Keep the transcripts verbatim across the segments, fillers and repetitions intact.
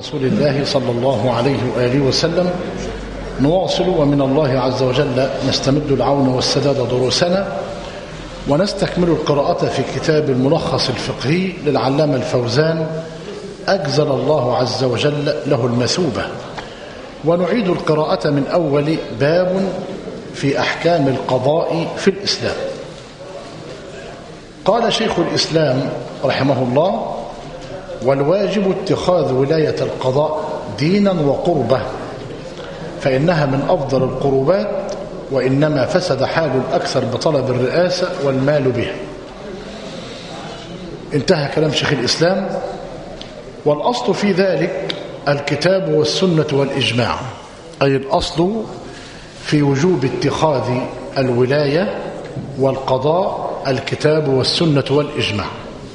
رسول الله صلى الله عليه وآله وسلم. نواصل ومن الله عز وجل نستمد العون والسداد دروسنا، ونستكمل القراءة في كتاب الملخص الفقهي للعلامة الفوزان أجزل الله عز وجل له المثوبة، ونعيد القراءة من أول باب في أحكام القضاء في الإسلام. قال شيخ الإسلام رحمه الله: والواجب اتخاذ ولاية القضاء دينا وقربة، فإنها من أفضل القربات، وإنما فسد حال الأكثر بطلب الرئاسة والمال بها. انتهى كلام شيخ الإسلام. والأصل في ذلك الكتاب والسنة والإجماع، أي الأصل في وجوب اتخاذ الولاية والقضاء الكتاب والسنة والإجماع.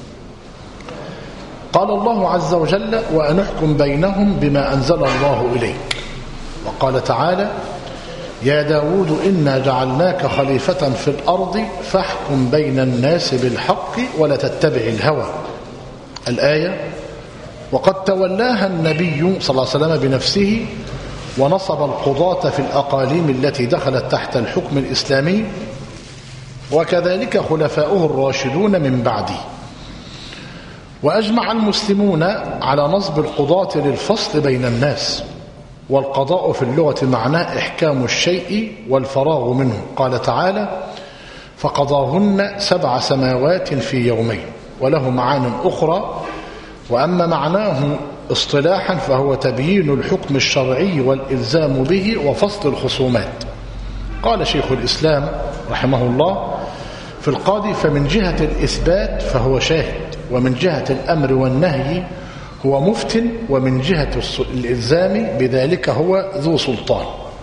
قال الله عز وجل: وأنحكم بينهم بما أنزل الله إليك. وقال تعالى: يا داود إنا جعلناك خليفة في الأرض فاحكم بين الناس بالحق ولا تتبع الهوى. الآية. وقد تولاها النبي صلى الله عليه وسلم بنفسه، ونصب القضاة في الأقاليم التي دخلت تحت الحكم الإسلامي، وكذلك خلفاؤه الراشدون من بعده. وأجمع المسلمون على نصب القضاة للفصل بين الناس، والقضاء في اللغة معناه إحكام الشيء والفراغ منه. قال تعالى: فقضاهن سبع سماوات في يومين، وله معان أخرى. وأما معناه اصطلاحا فهو تبيين الحكم الشرعي والإلزام به وفصل الخصومات. قال شيخ الإسلام رحمه الله: في القاضي فمن جهة الإثبات فهو شاهد، ومن جهة الأمر والنهي هو مفت، ومن جهة الإلزام بذلك هو ذو سلطان.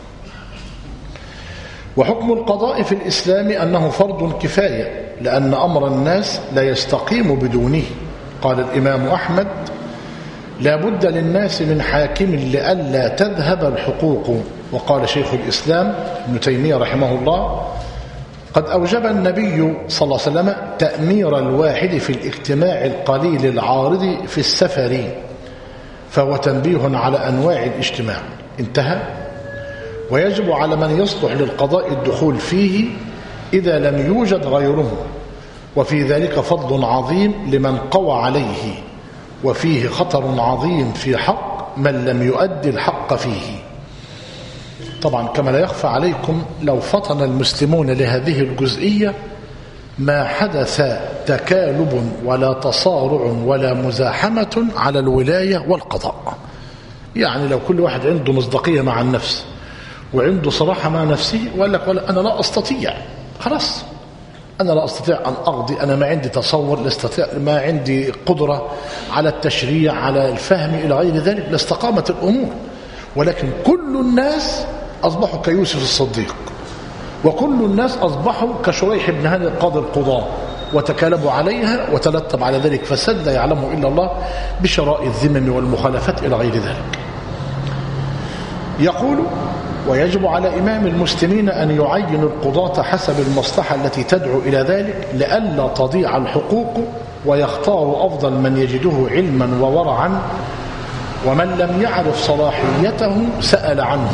وحكم القضاء في الإسلام أنه فرض كفاية، لأن أمر الناس لا يستقيم بدونه. قال الإمام أحمد: لا بد للناس من حاكم لئلا تذهب الحقوق. وقال شيخ الإسلام ابن تيمية رحمه الله: قد أوجب النبي صلى الله عليه وسلم تأمير الواحد في الاجتماع القليل العارض في السفر، فهو تنبيه على أنواع الاجتماع. انتهى. ويجب على من يصلح للقضاء الدخول فيه إذا لم يوجد غيره، وفي ذلك فضل عظيم لمن قوى عليه، وفيه خطر عظيم في حق من لم يؤدي الحق فيه. طبعا كما لا يخفى عليكم، لو فطن المسلمون لهذه الجزئية ما حدث تكالب ولا تصارع ولا مزاحمة على الولاية والقضاء. يعني لو كل واحد عنده مصداقية مع النفس وعنده صراحة مع نفسه وقال لك: ولا أنا لا أستطيع، خلاص أنا لا أستطيع أن أقضي، أنا ما عندي تصور، لا أستطيع، ما عندي قدرة على التشريع، على الفهم إلى غير ذلك، لاستقامت الأمور. ولكن كل الناس أصبحوا كيوسف الصديق، وكل الناس أصبحوا كشريح بن هاني قاضي القضاة، وتكالبوا عليها، وترتب على ذلك فساد لا يعلمه إلا الله بشراء الذمم والمخالفات إلى غير ذلك. يقول: ويجب على إمام المسلمين أن يعين القضاة حسب المصلحة التي تدعو إلى ذلك، لئلا تضيع الحقوق، ويختار أفضل من يجده علما وورعا، ومن لم يعرف صلاحيته سأل عنه.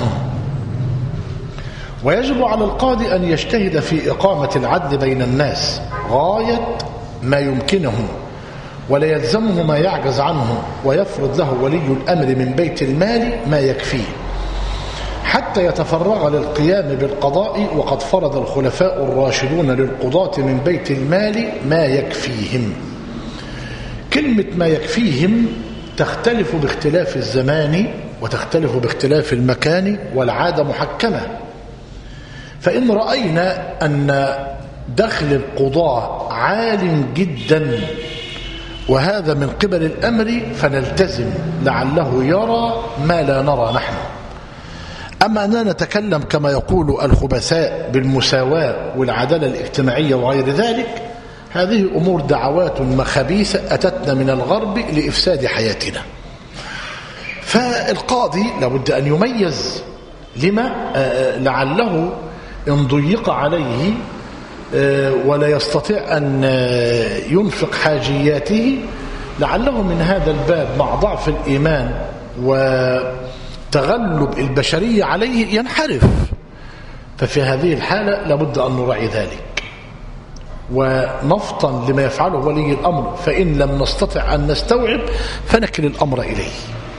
ويجب على القاضي أن يجتهد في إقامة العدل بين الناس غاية ما يمكنه، ولا يلزمه ما يعجز عنه، ويفرض له ولي الأمر من بيت المال ما يكفيه حتى يتفرغ للقيام بالقضاء. وقد فرض الخلفاء الراشدون للقضاة من بيت المال ما يكفيهم. كلمة ما يكفيهم تختلف باختلاف الزمان، وتختلف باختلاف المكان، والعادة محكمة. فإن رأينا أن دخل القضاء عال جدا، وهذا من قبل الأمر، فنلتزم لعله يرى ما لا نرى نحن. أما أننا نتكلم كما يقول الخبثاء بالمساواة والعدالة الاجتماعية وغير ذلك، هذه أمور دعوات مخبيثة أتتنا من الغرب لإفساد حياتنا. فالقاضي لابد أن يميز لما لعله إن ضيق عليه ولا يستطيع أن ينفق حاجياته، لعله من هذا الباب مع ضعف الإيمان وتغلب البشرية عليه ينحرف. ففي هذه الحالة لابد أن نراعي ذلك ونفطن لما يفعله ولي الأمر، فإن لم نستطع أن نستوعب فنكل الأمر إليه.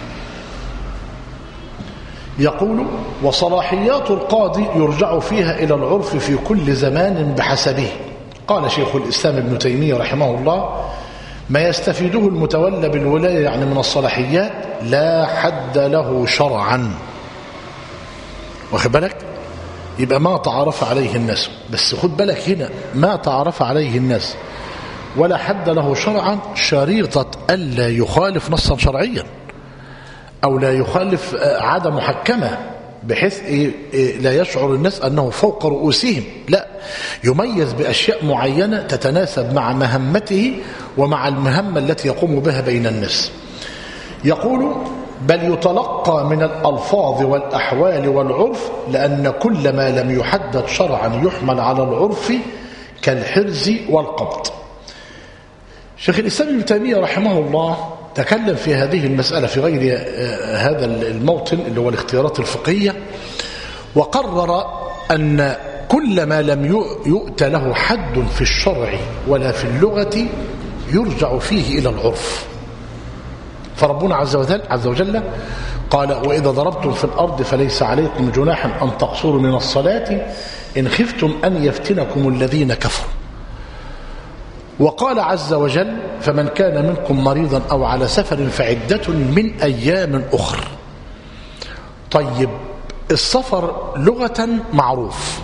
يقول: وصلاحيات القاضي يرجع فيها إلى العرف في كل زمان بحسبه. قال شيخ الإسلام ابن تيمية رحمه الله: ما يستفيده المتولى بالولاية يعني من الصلاحيات لا حد له شرعا. واخد بالك؟ يبقى ما تعرف عليه الناس، بس خد بالك هنا ما تعرف عليه الناس ولا حد له شرعا شريطة ألا يخالف نصا شرعيا أو لا يخالف عادة محكمة بحيث لا يشعر الناس أنه فوق رؤوسهم، لا، يميز بأشياء معينة تتناسب مع مهمته ومع المهمة التي يقوم بها بين الناس. يقول: بل يتلقى من الألفاظ والأحوال والعرف، لأن كل ما لم يحدد شرعا يحمل على العرف كالحرز والقبض. شيخ الإسلام ابن تيمية رحمه الله تكلم في هذه المسألة في غير هذا الموطن اللي هو الاختيارات الفقهية، وقرر أن كل ما لم يؤت له حد في الشرع ولا في اللغة يرجع فيه إلى العرف. فربنا عز وجل, عز وجل قال: وإذا ضربتم في الأرض فليس عليكم جناح أن تقصروا من الصلاة إن خفتم أن يفتنكم الذين كفروا. وقال عز وجل: فمن كان منكم مريضا أو على سفر فعدة من أيام أخر. طيب، السفر لغة معروف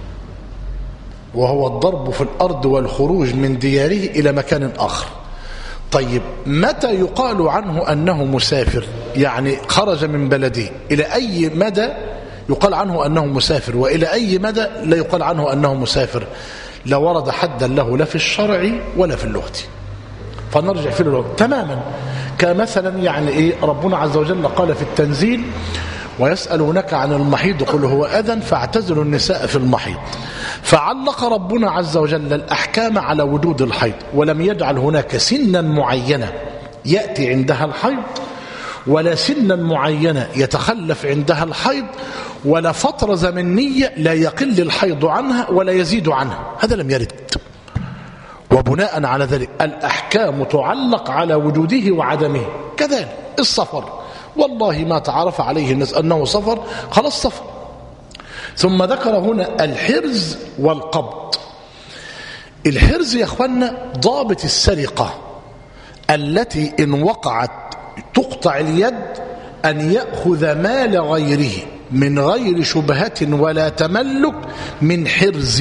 وهو الضرب في الأرض والخروج من دياره إلى مكان آخر. طيب، متى يقال عنه أنه مسافر؟ يعني خرج من بلده، إلى أي مدى يقال عنه أنه مسافر وإلى أي مدى لا يقال عنه أنه مسافر؟ لا ورد حدا له لا في الشرع ولا في اللغة، فنرجع في اللغة تماما. كمثلا يعني إيه ربنا عز وجل قال في التنزيل: ويسألونك عن المحيض قل هو أذى فاعتزلوا النساء في المحيض. فعلق ربنا عز وجل الأحكام على وجود الحيض، ولم يجعل هناك سنا معينة يأتي عندها الحيض، ولا سنا معينة يتخلف عندها الحيض، ولا فترة زمنية لا يقل الحيض عنها ولا يزيد عنها، هذا لم يرد. وبناء على ذلك الأحكام تعلق على وجوده وعدمه. كذلك السفر، والله ما تعرف عليه الناس أنه سفر، خلاص سفر. ثم ذكر هنا الحرز والقبض. الحرز يا أخوانا ضابط السرقة التي إن وقعت تقطع اليد، أن يأخذ مال غيره من غير شبهة ولا تملك من حرز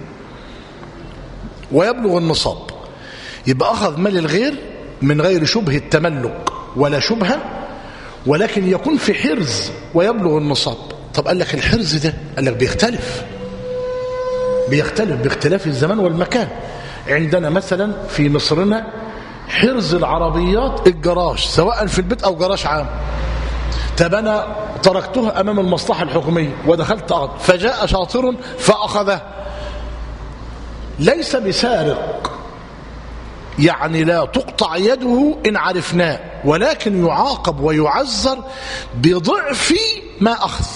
ويبلغ النصاب. يبقى أخذ مال الغير من غير شبه التملك ولا شبهة، ولكن يكون في حرز ويبلغ النصاب. طب قال لك الحرز ده قال لك بيختلف بيختلف باختلاف الزمان والمكان. عندنا مثلا في مصرنا حرز العربيات الجراج، سواء في البيت أو جراج عام. طب أنا تركتها أمام المصلحة الحكومية ودخلت أرض فجاء شاطر فأخذه، ليس بسارق، يعني لا تقطع يده إن عرفناه، ولكن يعاقب ويعذر بضعف ما أخذ.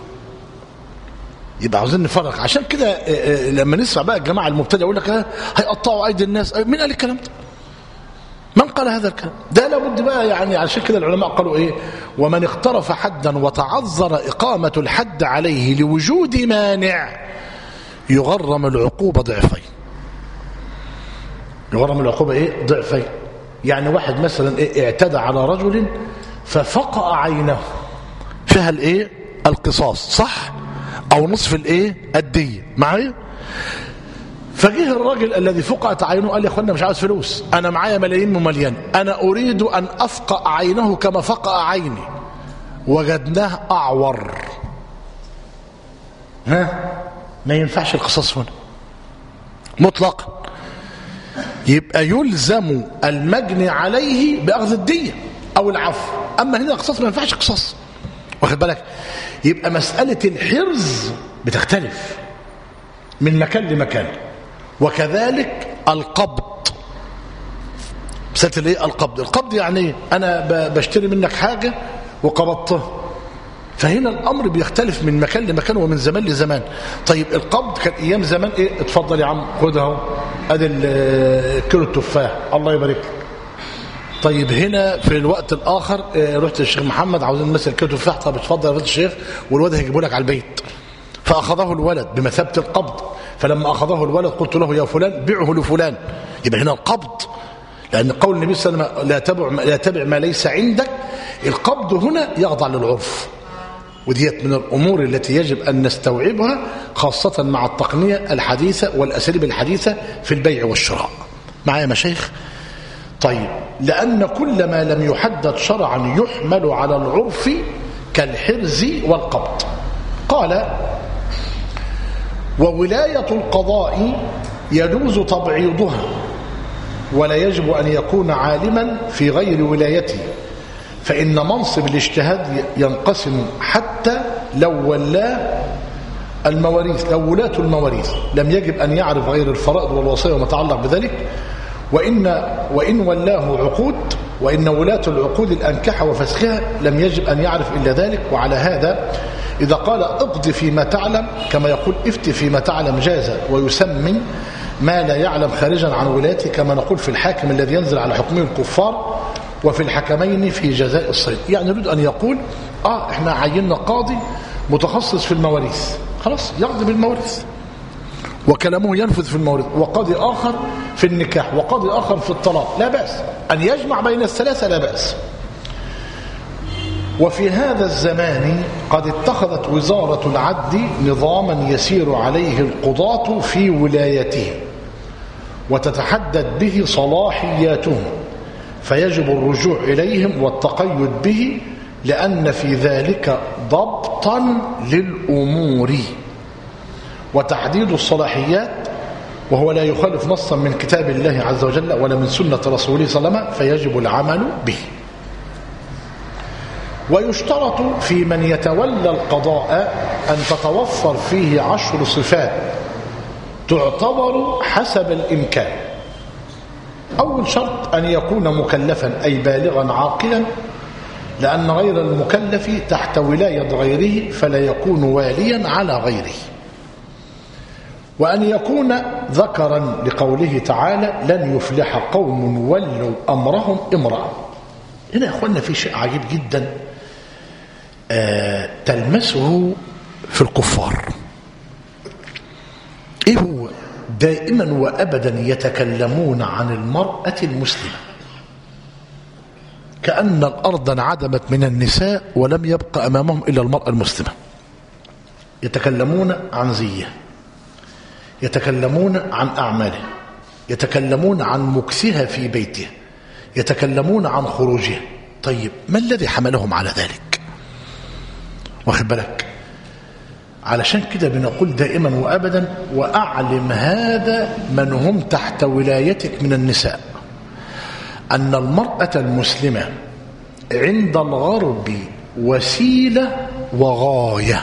يبقى عاوزين نفرق. عشان كده لما نسمع بقى الجماعة المبتدئ يقول لك هيقطعوا أيدي الناس، مين قال الكلام ده؟ من قال هذا الكلام؟ ده لابد بقى، يعني عشان كده العلماء قالوا إيه: ومن اقترف حدا وتعذر إقامة الحد عليه لوجود مانع يغرم العقوبة ضعفين. يغرم العقوبة إيه؟ ضعفين. يعني واحد مثلا إيه اعتدى على رجل ففقأ عينه، فيها الإيه؟ القصاص، صح؟ أو نصف الإيه؟ الدية. معايا؟ فجه الراجل الذي فقأت عينه قال: يا أخوانا مش عاوز فلوس، أنا معايا ملايين ممليان، أنا أريد أن أفقأ عينه كما فقأ عيني. وجدناه أعور. ها؟ ما ينفعش القصاص هنا مطلقا. يبقى يلزم المجني عليه بأخذ الدية أو العفو. أما هنا القصاص ما ينفعش قصاص. واخد بالك؟ يبقى مسألة الحرز بتختلف من مكان لمكان. وكذلك القبض. مسألة الايه؟ القبض. القبض يعني انا بشتري منك حاجة وقبضته. فهنا الأمر بيختلف من مكان لمكان ومن زمان لزمان. طيب القبض كان أيام زمان إيه؟ اتفضل يا عم خد اهو أدي كيلو التفاح الله يبارك لك. طيب هنا في الوقت الآخر اه رحت للشيخ محمد عاوزين نمثل كيلو تفاح. طب اتفضل يا فضل الشيخ والولد هيجيبه لك على البيت. فأخذه الولد بمثابة القبض. فلما أخذه الولد قلت له يا فلان بيعه لفلان. يبقى هنا القبض، لأن قول النبي صلى الله عليه وسلم لا تبع لا تبع ما ليس عندك. القبض هنا يخضع للعرف، وديت من الأمور التي يجب أن نستوعبها خاصة مع التقنية الحديثة والأساليب الحديثة في البيع والشراء. معايا مشايخ؟ طيب لأن كل ما لم يحدد شرعا يحمل على العرف كالحرز والقبض. قال وولاية القضاء يجوز تبعيضها ولا يجب أن يكون عالما في غير ولايته، فإن منصب الاجتهاد ينقسم حتى لو ولاه المواريث لو ولاة المواريث لم يجب أن يعرف غير الفرائض والوصايا وما يتعلق بذلك، وإن, وإن ولاه عقود وإن ولاة العقود الأنكحة وفسخها لم يجب أن يعرف إلا ذلك. وعلى هذا إذا قال اقض فيما تعلم كما يقول افتي فيما تعلم جاز، ويسمن ما لا يعلم خارجا عن ولايته كما نقول في الحاكم الذي ينزل على حكمه الكفار وفي الحكمين في جزاء الصيد. يعني يريد أن يقول آه احنا عيننا قاضي متخصص في المواريث، خلاص يقضي بالمواريث وكلامه ينفذ في المواريث، وقاضي آخر في النكاح وقاضي آخر في الطلاق، لا بأس أن يجمع بين الثلاثة، لا بأس. وفي هذا الزمان قد اتخذت وزارة العدل نظاما يسير عليه القضاة في ولايته وتتحدد به صلاحياتهم، فيجب الرجوع إليهم والتقيد به لأن في ذلك ضبطا للأمور وتحديد الصلاحيات، وهو لا يخالف نصا من كتاب الله عز وجل ولا من سنة رسوله صلى الله عليه وسلم، فيجب العمل به. ويشترط في من يتولى القضاء أن تتوفر فيه عشر صفات تعتبر حسب الإمكان. أول شرط أن يكون مكلفا أي بالغا عاقلا، لأن غير المكلف تحت ولاية غيره فلا يكون واليا على غيره. وأن يكون ذكرا لقوله تعالى لن يفلح قوم ولوا أمرهم امرأة. هنا يا أخوانا في شيء عجيب جدا آه تلمسه في الكفار. إيه هو؟ دائما وأبدا يتكلمون عن المرأة المسلمة كأن الأرض انعدمت من النساء ولم يبقى أمامهم إلا المرأة المسلمة. يتكلمون عن زيه، يتكلمون عن أعماله، يتكلمون عن مكسها في بيته، يتكلمون عن خروجها. طيب ما الذي حملهم على ذلك؟ واخد بالك؟ علشان كده بنقول دائما وأبدا وأعلم هذا من هم تحت ولايتك من النساء أن المرأة المسلمة عند الغرب وسيلة وغاية،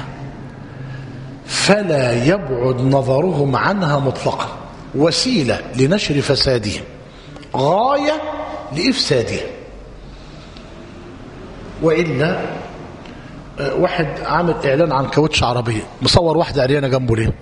فلا يبعد نظرهم عنها مطلقا. وسيلة لنشر فسادهم، غاية لإفسادهم. وإلا واحد عامل إعلان عن كاوتش عربية مصور واحدة عريانة جنبه ليه؟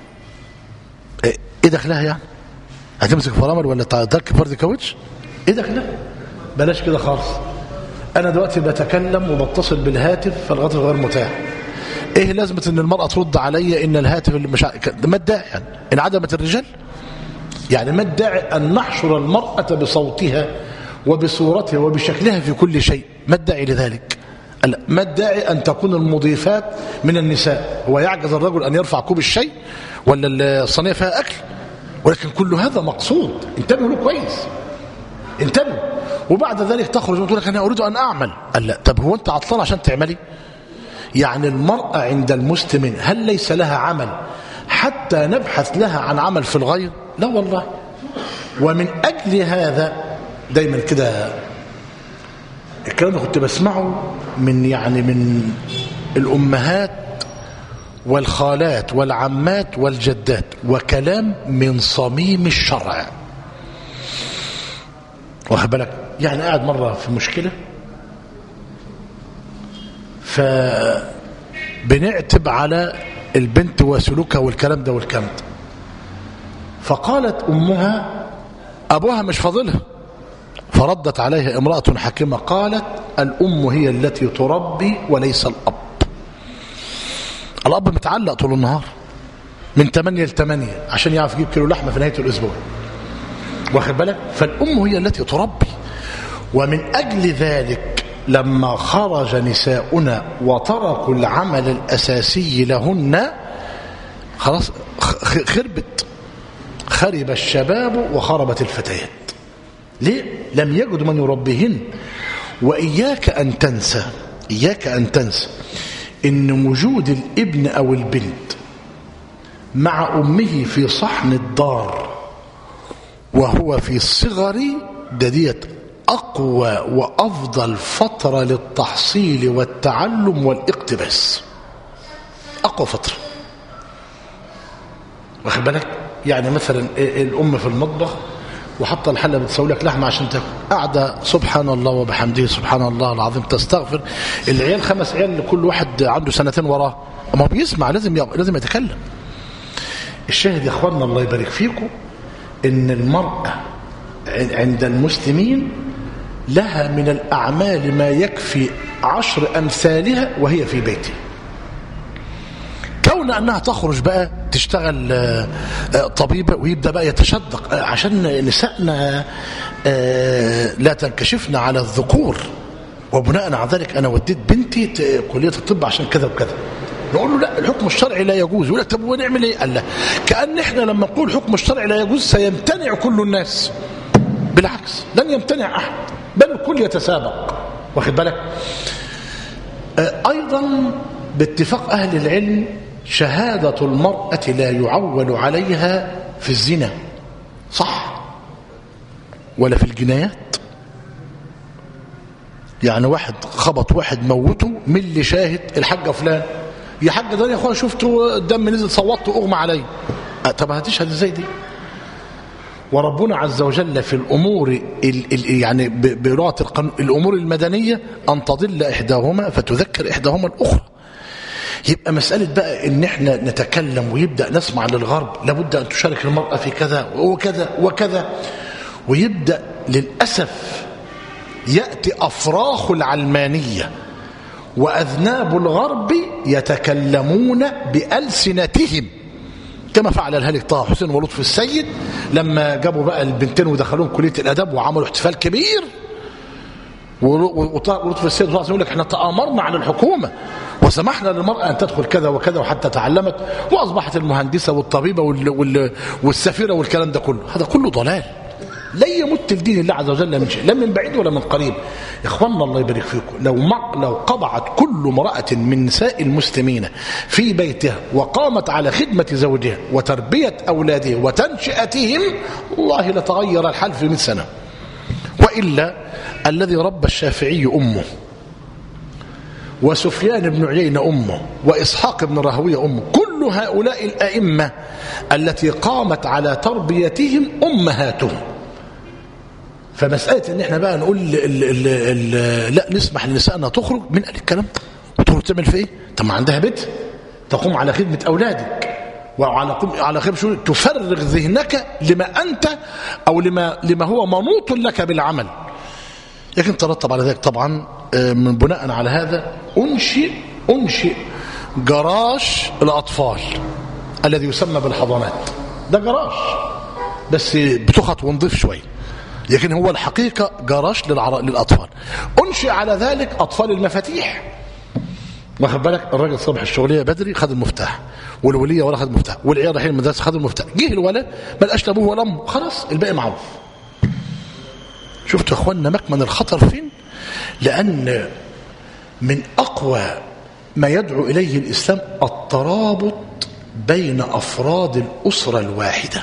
إيه دخلها يعني؟ هتمسك فرامل ولا تركب فرد كاوتش؟ إيه دخلها؟ بلاش كده خالص. أنا دلوقتي بتكلم وبتصل بالهاتف فالغطر غير متاح. ايه لازمه ان المراه ترد علي ان الهاتف اللي مش ما الداعي يعني ان عدمت الرجال؟ يعني ما الداعي ان نحشر المراه بصوتها وبصورتها وبشكلها في كل شيء؟ ما الداعي لذلك؟ ما الداعي ان تكون المضيفات من النساء؟ هو يعجز الرجل ان يرفع كوب الشيء ولا الصينيه فيها اكل؟ ولكن كل هذا مقصود. انتبهوا له كويس، انتبهوا. وبعد ذلك تخرج وتقول لك انا اريد ان اعمل. قال لا، طب هو انت عطلان عشان تعملي؟ يعني المرأة عند المسلمين هل ليس لها عمل حتى نبحث لها عن عمل في الغير؟ لا والله. ومن أجل هذا دايما كده الكلام ده كنت بسمعه من يعني من الأمهات والخالات والعمات والجدات، وكلام من صميم الشرع. واخد بالك؟ يعني قاعد مرة في مشكلة فبنعتب على البنت وسلوكها والكلام ده والكلام ده. فقالت أمها أبوها مش فاضلها، فردت عليها امرأة حكيمة قالت الأم هي التي تربي وليس الأب. الأب متعلق طول النهار من ثمانية لثمانية عشان يعرف يجيب كيلو لحمة في نهاية الأسبوع، واخد بالك؟ فالأم هي التي تربي. ومن أجل ذلك لما خرج نساؤنا وتركوا العمل الأساسي لهن خلاص خربت، خرب الشباب وخربت الفتيات. ليه؟ لم يجد من يربيهن. وإياك أن تنسى إياك أن تنسى إن وجود الابن أو البنت مع أمه في صحن الدار وهو في الصغر ديت أقوى وأفضل فترة للتحصيل والتعلم والاقتباس، أقوى فترة، واخد بالك؟ يعني مثلا الأم في المطبخ وحط الحلة بتسوي لك لحمة عشان تاكل، قاعدة سبحان الله وبحمده سبحان الله العظيم تستغفر. العيال خمس عيال كل واحد عنده سنتين وراه، ما بيسمع، لازم لازم يتكلم. الشاهد يا اخواننا الله يبارك فيكم ان المرأة عند المسلمين لها من الأعمال ما يكفي عشر أمثالها وهي في بيتها. كون أنها تخرج بقى تشتغل طبيبة ويبدأ بقى يتشدق عشان نسائنا لا تنكشفن على الذكور، وبناء على ذلك أنا وديت بنتي كلية الطب عشان كذا وكذا، نقول له لا الحكم الشرعي لا يجوز. يقول لك طب ونعمل ايه؟ قال لا، كأن احنا لما نقول الحكم الشرعي لا يجوز سيمتنع كل الناس، بالعكس لن يمتنع أحد بل الكل يتسابق، واخد بالك؟ أيضا باتفاق أهل العلم شهادة المرأة لا يعول عليها في الزنا، صح ولا في الجنايات؟ يعني واحد خبط واحد موته، من اللي شاهد؟ الحاجة فلان. يا حاجة ده يا اخويا شفته الدم نزل صوتته اغمى علي. طب هتشهد ازاي دي؟ وربنا عز وجل في الأمور ال ال يعني بلغة القانون الأمور المدنية أن تضل إحداهما فتذكر إحداهما الأخرى. يبقى مسألة بقى إن احنا نتكلم ويبدأ نسمع للغرب لابد أن تشارك المرأة في كذا وكذا وكذا، ويبدأ للأسف يأتي أفراخ العلمانية وأذناب الغرب يتكلمون بألسنتهم كما فعل الهالك طه حسين ولطفي السيد لما جابوا بقى البنتين ودخلوهم كلية الأدب وعملوا احتفال كبير. ولطفي السيد يقول لك احنا تآمرنا على الحكومة وسمحنا للمرأة أن تدخل كذا وكذا وحتى تعلمت وأصبحت المهندسة والطبيبة والسفيرة والكلام ده كله. هذا كله ضلال لا يمت الدين الله عز وجل من شيء، لا من بعيد ولا من قريب. يا اخواننا الله يبارك فيكم، لو لو قضعت كل امرأة من نساء المسلمين في بيتها وقامت على خدمة زوجها وتربية أولادها وتنشئتهم والله لتغير الحال في مئة سنة. وإلا الذي ربى الشافعي أمه وسفيان بن عيينة أمه وإسحاق بن راهويه أمه، كل هؤلاء الأئمة التي قامت على تربيتهم أمهاتهم. فمسألة ان احنا بقى نقول ال ال ال لا نسمح لنسائنا تخرج، من قال الكلام ده؟ وتخرج تعمل في ايه؟ طب ما عندها بيت تقوم على خدمة اولادك وعلى على خدمة تفرغ ذهنك لما انت او لما لما هو منوط لك بالعمل. لكن ترتب على ذلك طبعا من بناء على هذا انشئ انشئ جراج الاطفال الذي يسمى بالحضانات. ده جراج بس بتخط ونضيف شويه، لكن هو الحقيقة جراج للأطفال. أنشئ على ذلك أطفال المفاتيح، واخد بالك؟ الراجل صبح الشغلية بدري خد المفتاح، والولية ولا خد المفتاح، والعيال رايحين المدرسة خد المفتاح، جه الولد ما لقاش لا ابوه ولا امه، خلاص الباقي معروف. شفتوا يا اخوانا مكمن الخطر فين؟ لأن من أقوى ما يدعو إليه الإسلام الترابط بين أفراد الأسرة الواحدة.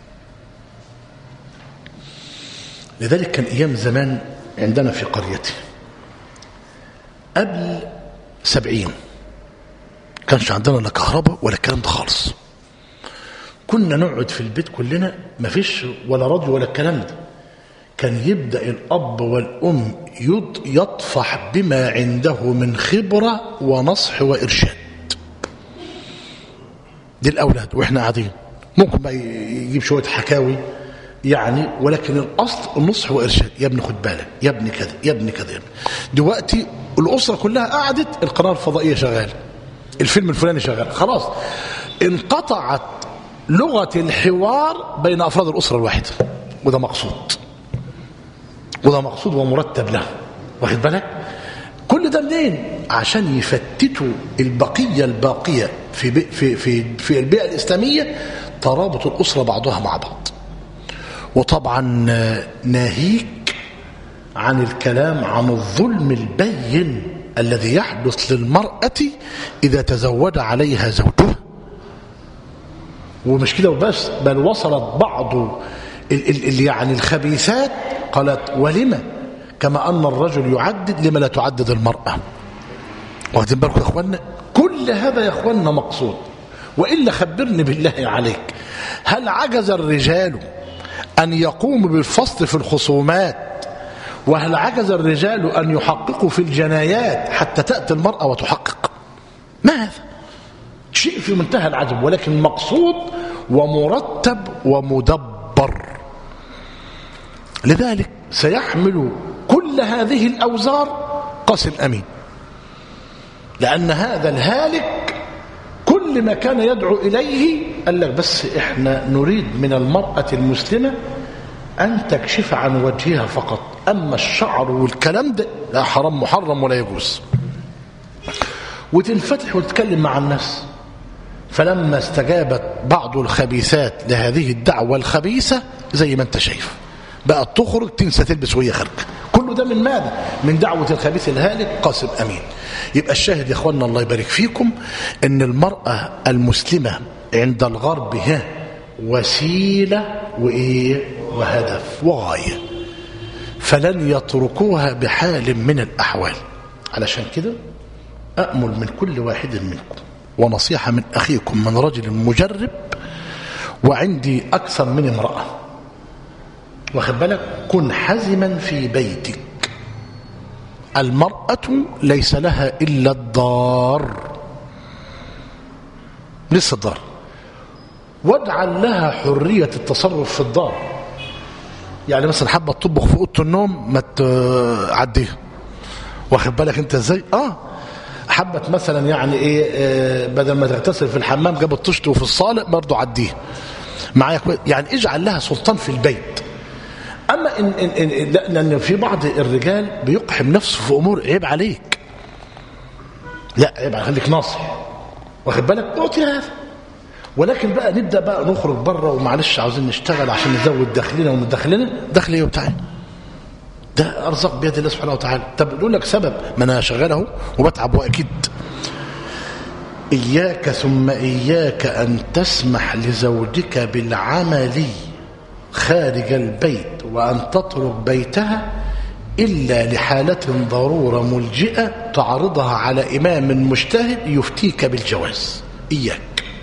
لذلك كان أيام زمان عندنا في قريتي قبل سبعين كانش عندنا لا كهرباء ولا الكلام ده خالص. كنا نقعد في البيت كلنا، ما فيش ولا راديو ولا الكلام ده، كان يبدأ الأب والأم يطفح بما عنده من خبرة ونصح وإرشاد. دي الأولاد وإحنا قاعدين ممكن بقى يجيب شوية حكاوي يعني، ولكن الأصل النصح وإرشاد. يا ابني خد بالك، يا ابني كذا، يا ابني كذا، يا ابني. دلوقتي الأسرة كلها قعدت، القناة الفضائية شغالة، الفيلم الفلاني شغال، خلاص انقطعت لغة الحوار بين أفراد الأسرة الواحدة. وده مقصود، وده مقصود ومرتب له، واخد بالك؟ كل ده منين؟ عشان يفتتوا البقية الباقية في بي في في في البيئة الإسلامية، ترابط الأسرة بعضها مع بعض. وطبعا ناهيك عن الكلام عن الظلم البين الذي يحدث للمرأة إذا تزوج عليها زوجها. ومش كده وبس، بل وصلت بعض ال ال يعني الخبيثات قالت ولما كما أن الرجل يعدد لما لا تعدد المرأة. واخدين بالكم يا اخوانا؟ كل هذا يا اخوانا مقصود. وإلا خبرني بالله عليك، هل عجز الرجال أن يقوموا بالفصل في الخصومات، وهل عجز الرجال أن يحققوا في الجنايات حتى تأتي المرأة وتحقق؟ ما هذا؟ شيء في منتهى العجب، ولكن مقصود ومرتب ومدبر. لذلك سيحمل كل هذه الأوزار قاسم أمين، لأن هذا الهالك كل ما كان يدعو إليه قال لك بس إحنا نريد من المرأة المسلمة أن تكشف عن وجهها فقط، أما الشعر والكلام ده لا، حرام محرم ولا يجوز. وتنفتح وتتكلم مع الناس. فلما استجابت بعض الخبيثات لهذه الدعوة الخبيثة زي ما انت شايف بقت تخرج تنسى تلبس وهي خارجه. كله ده من ماذا؟ من دعوة الخبيث الهالك قاسم أمين. يبقى الشاهد يا اخوانا الله يبارك فيكم ان المرأة المسلمة عند الغرب ها وسيلة وإيه وهدف وغاية، فلن يتركوها بحال من الأحوال. علشان كده أأمل من كل واحد منكم، ونصيحة من أخيكم من رجل مجرب وعندي أكثر من امرأة، واخد بالك، كن حزما في بيتك. المرأة ليس لها إلا الدار، لسه الدار، واجعل لها حرية التصرف في الدار. يعني مثلا حابة تطبخ في أوضة النوم ما تعديها، واخد بالك انت ازاي؟ اه حبت مثلا يعني ايه آه بدل ما تغتسل في الحمام جابت تشطو في الصالة برضه عديها معايا، يعني اجعل لها سلطان في البيت. اما إن إن إن لان في بعض الرجال بيقحم نفسه في امور عيب عليك، لا عيب عليك، خليك ناصح، واخد بالك، اعطي هذا. ولكن بقى نبدا بقى نخرج بره ومعلش عاوزين نشتغل عشان نزود دخلنا ومن دخلنا دخل ايه بتاعي ده ارزاق بيد الله سبحانه وتعالى. طب يقول لك سبب، ما انا شغال اهو وبتعب واكيد. اياك ثم اياك ان تسمح لزوجك بالعمل خارج البيت وان تترك بيتها الا لحالة ضرورة ملجئة تعرضها على امام مجتهد يفتيك بالجواز. اياك،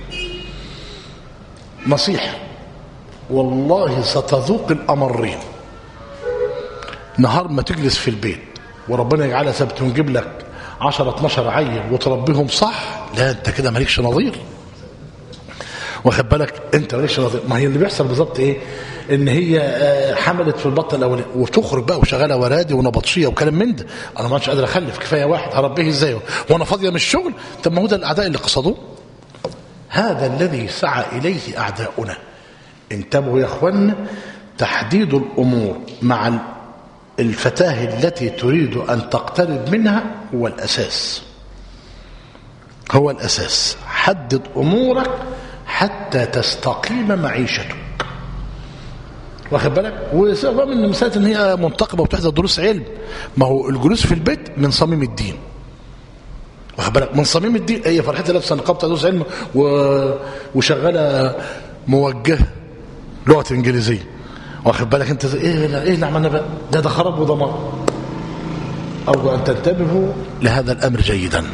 نصيحة والله ستذوق الامرين. نهار ما تجلس في البيت وربنا يجعلها ثابت ونجيب لك عشرة اتناشر عيل وتربيهم صح، لا انت كده مالكش نظير، واخد بالك، انت مالكش نظير. ما هي اللي بيحصل بالظبط ايه؟ ان هي حملت في البطن الاولاني وتخرج بقى وشغاله ورادي ونبطشيه وكلام من ده، انا ما عادش قادر اخلف، كفايه واحد هربيه ازاي وانا فاضيه من الشغل؟ طب ما هو ده الاعداء اللي قصدوه، هذا الذي سعى اليه اعداؤنا. انتبهوا يا اخوانا، تحديد الامور مع الفتاة التي تريد أن تقترب منها هو الأساس، هو الأساس. حدد أمورك حتى تستقيم معيشتك، واخد بالك. وسبب من مسألة إن هي منتقبة وتحضر دروس علم، ما هو الجلوس في البيت من صميم الدين، واخد بالك، من صميم الدين. هي فرحتها لابسة نقاب بتاع دروس علم وشغالة موجهة لغة إنجليزية، واخد بالك انت ايه ايه اللي عملنا بقى؟ ده ده خراب وضمان. ارجو ان تنتبهوا لهذا الامر جيدا.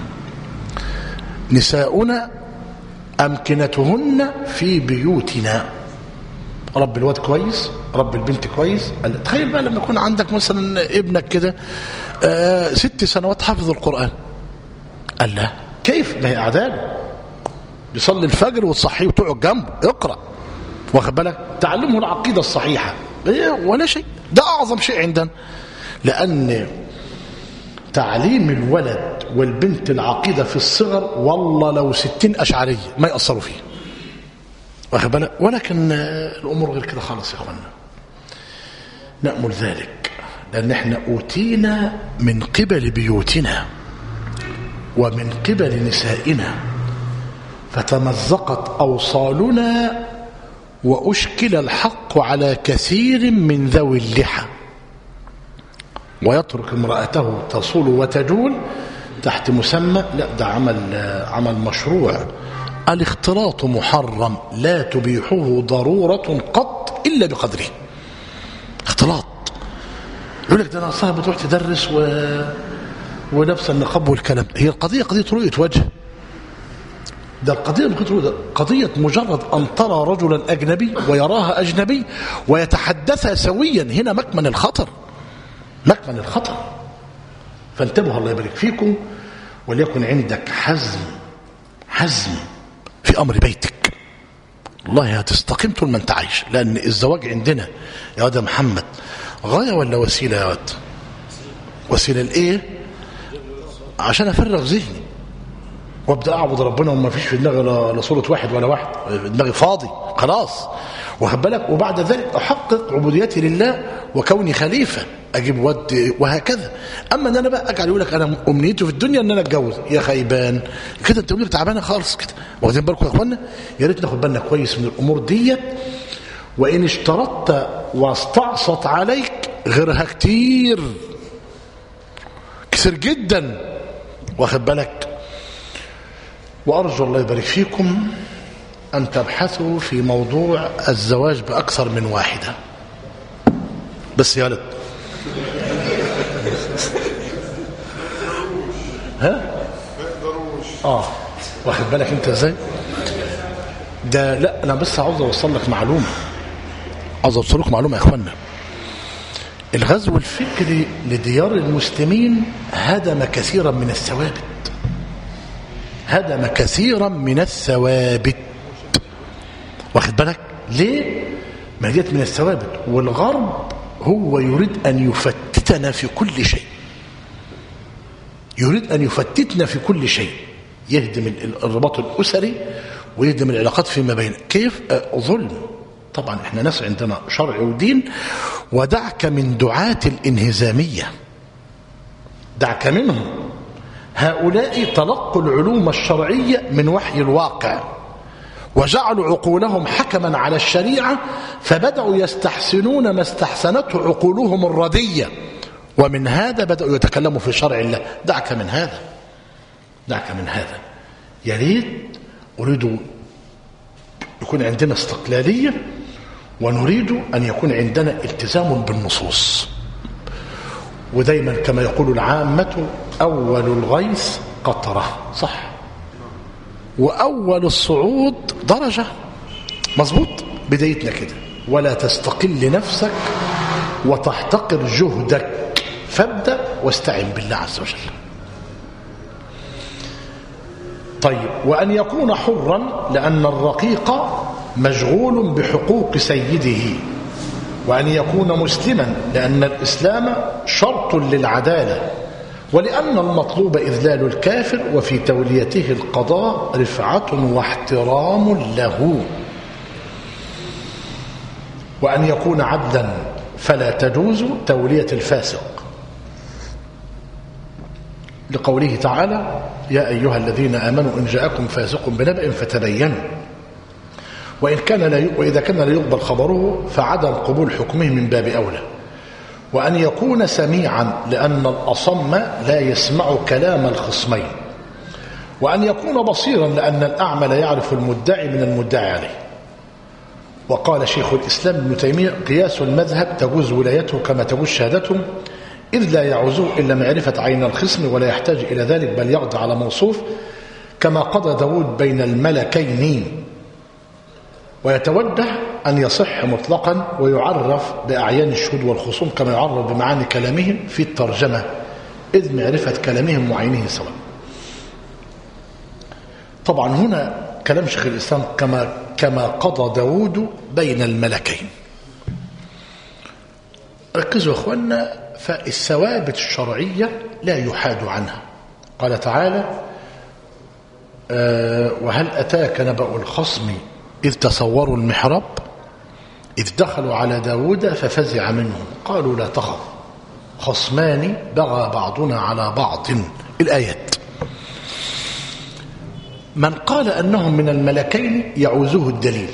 نساؤنا امكنتهن في بيوتنا، رب الواد كويس، رب البنت كويس. تخيل بقى لما يكون عندك مثلا ابنك كده آه ست سنوات حافظ القرآن، قال لا كيف؟ ما هي أعدال، بيصلي الفجر وتصحيه وتقعد جنبه اقرأ، واخد بالك، تعلمه العقيدة الصحيحة ولا شيء. ده أعظم شيء عندنا، لأن تعليم الولد والبنت العقيدة في الصغر والله لو ستين أشعرية ما يأثروا فيه، واخد بالك. ولكن الأمور غير كده خالص يا أخوانا. نأمل ذلك لأن احنا أوتينا من قبل بيوتنا ومن قبل نسائنا، فتمزقت أوصالنا وأشكل الحق على كثير من ذوي اللحى، ويترك امرأته تصول وتجول تحت مسمى لا ده عمل عمل مشروع. الاختلاط محرم لا تبيحه ضرورة قط إلا بقدره. اختلاط يقول لك ده أنا صاحب بتروح تدرس و... ولابسه النقاب والكلام. هي القضية قضية رؤية وجه، ده القضية قضية مجرد أن ترى رجلا أجنبي ويراها أجنبي ويتحدثا سويا، هنا مكمن الخطر، مكمن الخطر. فانتبهوا الله يبارك فيكم، وليكن عندك حزم حزم في أمر بيتك، والله هتستقيم طول ما انت عايش. لأن الزواج عندنا يا واد محمد غاية ولا وسيلة يا واد؟ وسيلة لإيه؟ عشان أفرغ ذهني وابدا اعبد ربنا وما فيش في دماغي لا صوره واحد ولا واحد، دماغي فاضي خلاص، واخد بالك. وبعد ذلك احقق عبوديتي لله وكوني خليفه، اجيب ود وهكذا. اما ان انا بقى اجعل يقول لك انا امنيتي في الدنيا ان انا اتجوز، يا خيبان كده، انت امنيتك تعبانه خالص كده. واخدين بالكم يا اخوانا؟ يا ريت ناخد بالنا كويس من الامور ديت. وان اشترطت واستعصت عليك غيرها كتير كتير جدا، واخد بالك. وأرجو الله يبارك فيكم أن تبحثوا في موضوع الزواج بأكثر من واحدة بس يا ولد. ها؟ آه واخد بالك أنت إزاي؟ ده لا أنا بس عاوز أوصل لك معلومة، عاوز أوصل لكم معلومة يا إخوانا. الغزو الفكري لديار المسلمين هدم كثيرا من الثوابت، هدم كثيرا من الثوابت، واخد بالك ليه؟ ما ديت من الثوابت. والغرب هو يريد أن يفتتنا في كل شيء، يريد أن يفتتنا في كل شيء، يهدم الرباط الأسري ويهدم العلاقات فيما بين. كيف؟ ظلم. طبعا احنا ناس عندنا شرع ودين. ودعك من دعاة الانهزامية، دعك منهم. هؤلاء تلقوا العلوم الشرعية من وحي الواقع وجعلوا عقولهم حكما على الشريعة، فبدأوا يستحسنون ما استحسنته عقولهم الردية، ومن هذا بدأوا يتكلموا في شرع الله. دعك من هذا، دعك من هذا. يا ريت أريد يكون عندنا استقلالية، ونريد أن يكون عندنا التزام بالنصوص. ودايما كما يقول العامة أول الغيث قطرة، صح، وأول الصعود درجة، مظبوط. بدايتنا كده. ولا تستقل نفسك وتحتقر جهدك، فابدأ واستعن بالله عز وجل. طيب، وأن يكون حرا لأن الرقيق مشغول بحقوق سيده، وأن يكون مسلما لأن الإسلام شرط للعدالة، ولأن المطلوب إذلال الكافر وفي توليته القضاء رفعة واحترام له، وأن يكون عدلا فلا تجوز تولية الفاسق، لقوله تعالى يا أيها الذين آمنوا إن جاءكم فاسق بنبأ فتبينوا، وإن كان لا ي... وإذا كان لا يقبل خبره فعدم قبول حكمه من باب أولى. وأن يكون سميعا لأن الأصم لا يسمع كلام الخصمين، وأن يكون بصيرا لأن الأعمى لا يعرف المدعي من المدعي عليه. وقال شيخ الإسلام ابن تيمية قياس المذهب تجوز ولايته كما تجوز شهادته، إذ لا يعوزه إلا معرفة عين الخصم ولا يحتاج إلى ذلك، بل يقضي على موصوف كما قضى داود بين الملكين. ويتوجه أن يصح مطلقا ويعرف بأعيان الشهود والخصوم كما يعرف بمعاني كلامهم في الترجمة، إذ معرفة كلامهم وعينه سواء. طبعا هنا كلام شيخ الإسلام كما, كما قضى داود بين الملكين. ركزوا يا أخوانا، فالثوابت الشرعية لا يحاد عنها. قال تعالى: أه وهل أتاك نبأ الخصم إذ تصوروا المحراب إذ دخلوا على داود ففزع منهم قالوا لا تخف خصمان بغى بعضنا على بعض. الآيات. من قال أنهم من الملكين يعوزه الدليل،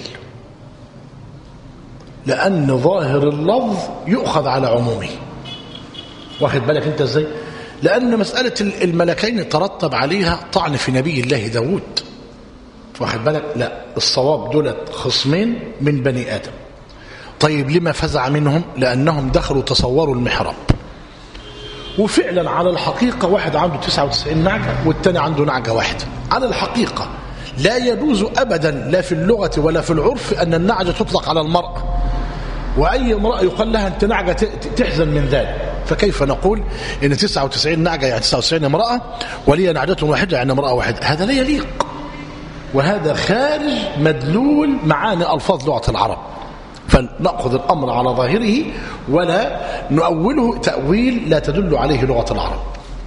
لأن ظاهر اللفظ يؤخذ على عمومه. واخد بالك انت ازاي؟ لأن مسألة الملكين ترتب عليها طعن في نبي الله داود. واخد بالك؟ لا، الصواب دولت خصمين من بني آدم. طيب لما فزع منهم؟ لأنهم دخلوا تصوروا المحراب، وفعلا على الحقيقة واحد عنده تسعة وتسعين نعجة والتاني عنده نعجة واحدة. على الحقيقة لا يجوز أبدا لا في اللغة ولا في العرف أن النعجة تطلق على المرأة، وأي امرأة يقال لها أنت نعجة تحزن من ذلك. فكيف نقول إن تسعة وتسعين نعجة يعني تسعة وتسعين امرأة ولي نعجة واحدة يعني امرأة واحدة؟ هذا لا يليق، وهذا خارج مدلول معاني ألفاظ لغة العرب. فنأخذ الأمر على ظاهره ولا نؤوله تأويل لا تدل عليه لغة العرب.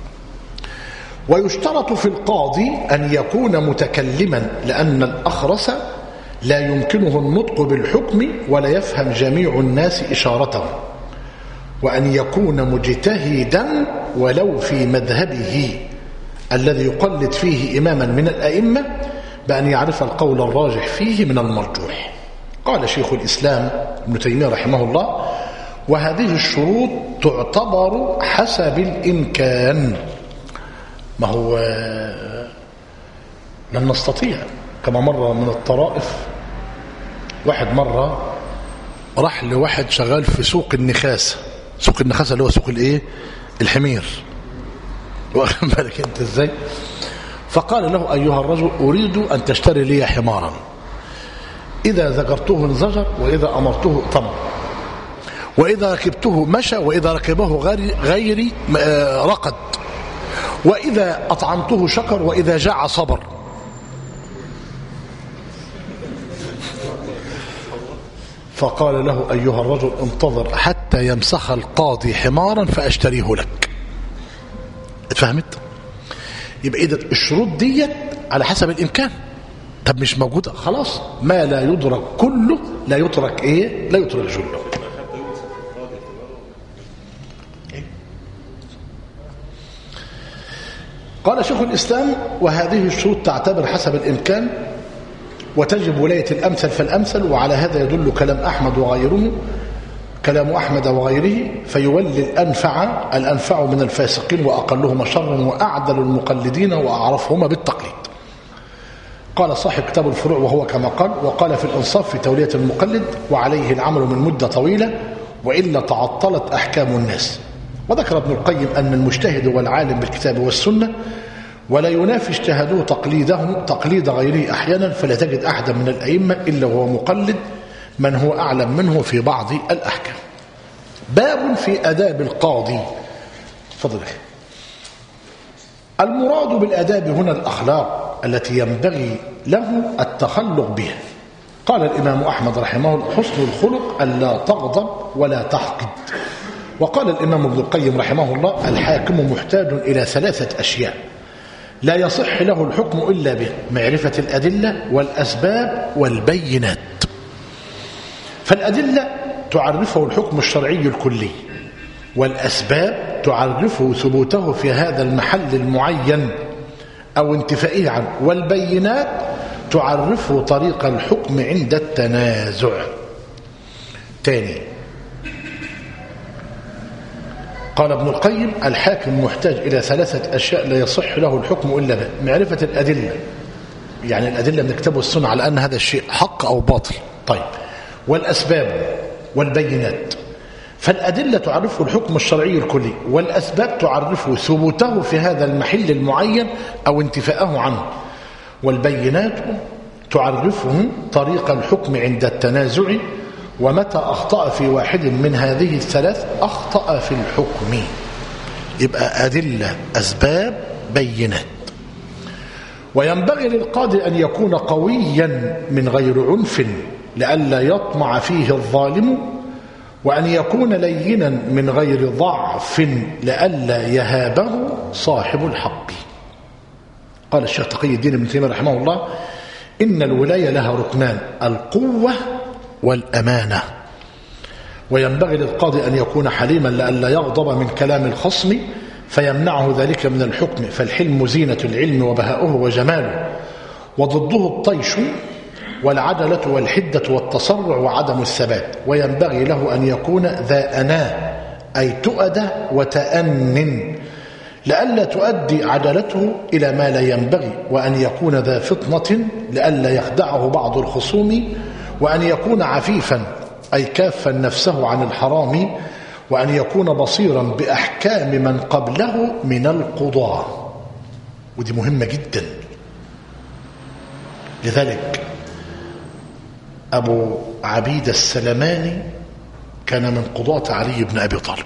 ويشترط في القاضي أن يكون متكلما، لأن الأخرس لا يمكنه النطق بالحكم ولا يفهم جميع الناس إشارته، وأن يكون مجتهدا ولو في مذهبه الذي يقلد فيه إماما من الأئمة، بأن يعرف القول الراجح فيه من المرجوح. قال شيخ الإسلام ابن تيمية رحمه الله: وهذه الشروط تعتبر حسب الإمكان. ما هو لن نستطيع، كما مرة من الطرائف واحد مرة راح لواحد شغال في سوق النخاسة. سوق النخاسة اللي هو سوق الايه؟ الحمير. واخد بالك انت ازاي؟ فقال له: ايها الرجل اريد ان تشتري لي حمارا، اذا ذكرته انزجر واذا امرته طمر، واذا ركبته مشى واذا ركبه غيري, غيري رقد، واذا اطعمته شكر واذا جاع صبر. فقال له: أيها الرجل انتظر حتى يمسخ القاضي حمارا فأشتريه لك. اتفهمت؟ يبقى إذا الشروط ديت على حسب الإمكان. طب مش موجودة خلاص، ما لا يدرك كله لا يترك إيه؟ لا يترك جله. قال شيخ الإسلام: وهذه الشروط تعتبر حسب الإمكان وتجب ولاية الأمثل فالأمثل، وعلى هذا يدل كلام أحمد وغيره كلام أحمد وغيره، فيولي الأنفع الأنفع من الفاسقين وأقلهم شرا وأعدل المقلدين وأعرفهما بالتقليد. قال صاحب كتاب الفروع وهو كما قال، وقال في الإنصاف في تولية المقلد: وعليه العمل من مدة طويلة وإلا تعطلت أحكام الناس. وذكر ابن القيم أن المجتهد والعالم بالكتاب والسنة ولا ينافي اجتهاده تقليده تقليد غيره أحيانا، فلا تجد أحدا من الأئمة إلا وهو مقلد من هو أعلم منه في بعض الأحكام. باب في آداب القاضي. فضل. المراد بالآداب هنا الأخلاق التي ينبغي له التخلق بها. قال الإمام أحمد رحمه الله: حسن الخلق ألا تغضب ولا تحقد. وقال الإمام ابن القيم رحمه الله: الحاكم محتاج إلى ثلاثة أشياء لا يصح له الحكم إلا به: معرفة الأدلة والأسباب والبينات. فالأدلة تعرفه الحكم الشرعي الكلي، والأسباب تعرفه ثبوته في هذا المحل المعين أو انتفائه عنه، والبينات تعرفه طريق الحكم عند التنازع. تاني قال ابن القيم: الحاكم محتاج إلى ثلاثة أشياء لا يصح له الحكم إلا به: معرفة الأدلة، يعني الأدلة من الكتاب والسنة على أن هذا الشيء حق أو باطل. طيب، والأسباب والبينات. فالأدلة تعرفه الحكم الشرعي الكلي، والأسباب تعرفه ثبوته في هذا المحل المعين أو انتفاءه عنه، والبينات تعرفه طريق الحكم عند التنازع، ومتى أخطأ في واحد من هذه الثلاث أخطأ في الحكم. يبقى أدلة، أسباب، بينات. وينبغي للقاضي أن يكون قويا من غير عنف لئلا يطمع فيه الظالم، وأن يكون لينا من غير ضعف لئلا يهابه صاحب الحق. قال الشيخ تقي الدين ابن تيمية رحمه الله: إن الولاية لها ركنان: القوة والأمانة. وينبغي للقاضي أن يكون حليما لئلا يغضب من كلام الخصم فيمنعه ذلك من الحكم، فالحلم زينة العلم وبهاؤه وجماله، وضده الطيش والعدلة والحدة والتسرع وعدم الثبات. وينبغي له أن يكون ذا أناة، أي تؤدى وتأنن، لئلا تؤدي عدلته إلى ما لا ينبغي، وأن يكون ذا فطنة لئلا يخدعه بعض الخصوم، وأن يكون عفيفا أي كافا نفسه عن الحرام، وأن يكون بصيرا بأحكام من قبله من القضاة. ودي مهمة جدا. لذلك أبو عبيد السلماني كان من قضاة علي بن أبي طالب،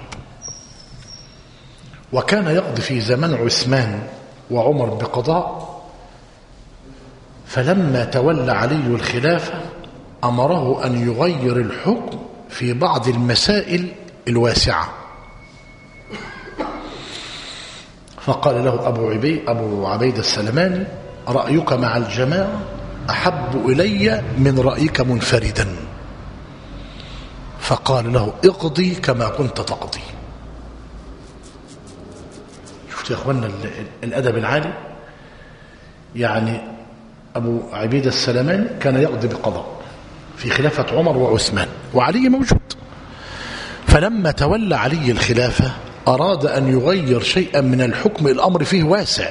وكان يقضي في زمن عثمان وعمر بقضاء، فلما تولى علي الخلافة أمره أن يغير الحكم في بعض المسائل الواسعة. فقال له أبو عبيد, أبو عبيد السلماني: رأيك مع الجماعة أحب إلي من رأيك منفردا. فقال له: اقضي كما كنت تقضي. شفت يا أخوانا الأدب العالي. يعني أبو عبيد السلماني كان يقضي بقضاء في خلافة عمر وعثمان وعلي موجود، فلما تولى علي الخلافة أراد أن يغير شيئا من الحكم، الأمر فيه واسع.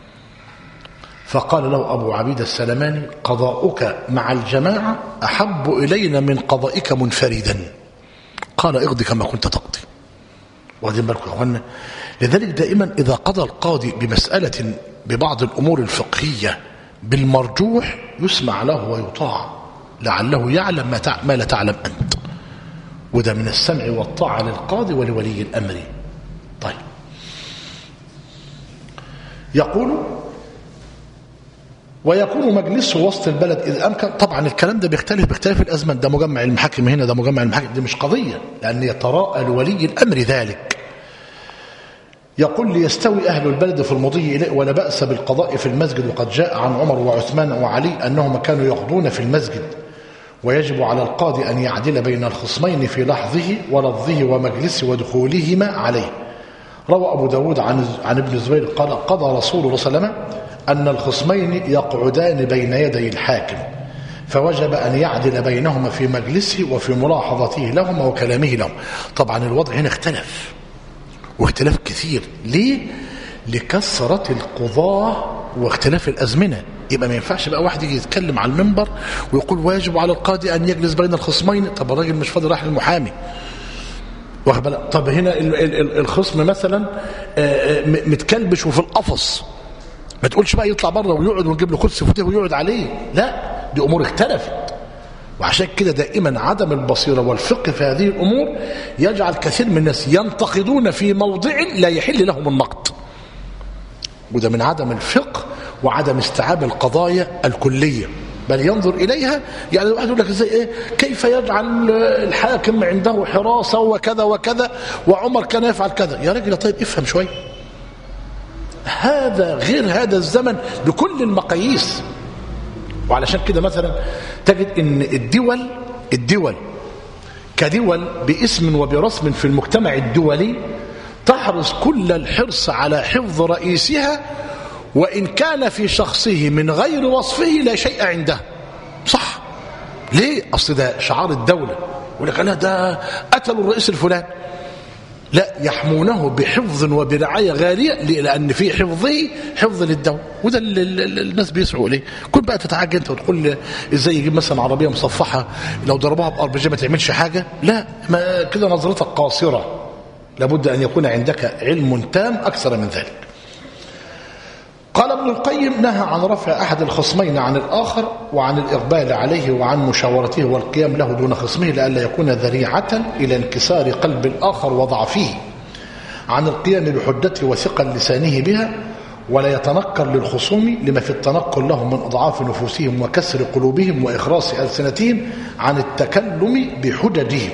فقال له أبو عبيد السلماني: قضاؤك مع الجماعة أحب إلينا من قضائك منفردا. قال: اقضي كما كنت تقضي. واخدين بالكم يا اخوانا؟ لذلك دائما إذا قضى القاضي بمسألة ببعض الأمور الفقهية بالمرجوح يسمع له ويطاع، لعله يعلم ما, ما لا تعلم أنت. وده من السمع والطاعة للقاضي ولولي الأمر. طيب، يقول: ويكون مجلسه وسط البلد إذا أمكن. طبعا الكلام ده بيختلف باختلاف الأزمن، ده مجمع المحاكم هنا، ده مجمع المحاكم، دي مش قضية، لأن يتراءى لولي الأمر ذلك. يقول: ليستوي أهل البلد في المضي إليه ولا بأس بالقضاء في المسجد. وقد جاء عن عمر وعثمان وعلي أنهم كانوا يقضون في المسجد، ويجب على القاضي أن يعدل بين الخصمين في لحظه ولفظه ومجلسه ودخولهما عليه. روى أبو داود عن, عن ابن الزبير قال: قضى رسول الله صلى الله عليه وسلم أن الخصمين يقعدان بين يدي الحاكم، فوجب أن يعدل بينهما في مجلسه وفي ملاحظته لهما وكلامه لهم. طبعا الوضع هنا اختلف، واختلاف كثير. ليه؟ لكثرة القضاة واختلاف الأزمنة. يبقى ما ينفعش بقى واحد يجي يتكلم على المنبر ويقول: واجب على القاضي أن يجلس بين الخصمين. طب الراجل مش فاضي، راح للمحامي. طب هنا الخصم مثلا متكلبش وفي القفص، ما تقولش بقى يطلع بره ويقعد ونجيب له كرسي فوتيه ويقعد عليه. لا، دي أمور اختلفت. وعشان كده دائما عدم البصيرة والفقه في هذه الأمور يجعل كثير من الناس ينتقدون في موضع لا يحل لهم النقد، وده من عدم الفقه وعدم استيعاب القضايا الكلية، بل ينظر إليها. يعني واحد يقول لك ازاي ايه كيف يجعل الحاكم عنده حراسة وكذا وكذا وعمر كان يفعل كذا. يا راجل طيب افهم شوي، هذا غير هذا الزمن بكل المقاييس. وعلشان كده مثلا تجد ان الدول الدول كدول باسم وبرسم في المجتمع الدولي تحرص كل الحرص على حفظ رئيسها، وإن كان في شخصه من غير وصفه لا شيء عنده. صح؟ ليه؟ أصل ده شعار الدولة. يقول لك لا ده قتلوا الرئيس الفلان. لا، يحمونه بحفظ وبرعاية غالية، لأن في حفظه حفظ للدولة. وده اللي الناس بيسعوا إليه. كنت بقى تتعجل أنت وتقول إزاي يجيب مثلا عربية مصفحة لو ضربوها بأر بي جي ما تعملش حاجة. لا، ما كده نظرتك قاصرة. لابد أن يكون عندك علم تام أكثر من ذلك. قال ابن القيم: نهى عن رفع أحد الخصمين عن الآخر وعن الإقبال عليه وعن مشاورته والقيام له دون خصمه لئلا يكون ذريعة إلى انكسار قلب الآخر وضعفه عن القيام بحجته وثقل لسانه بها، ولا يتنكر للخصوم لما في التنكر لهم من أضعاف نفوسهم وكسر قلوبهم وإخراس ألسنتهم عن التكلم بحججهم.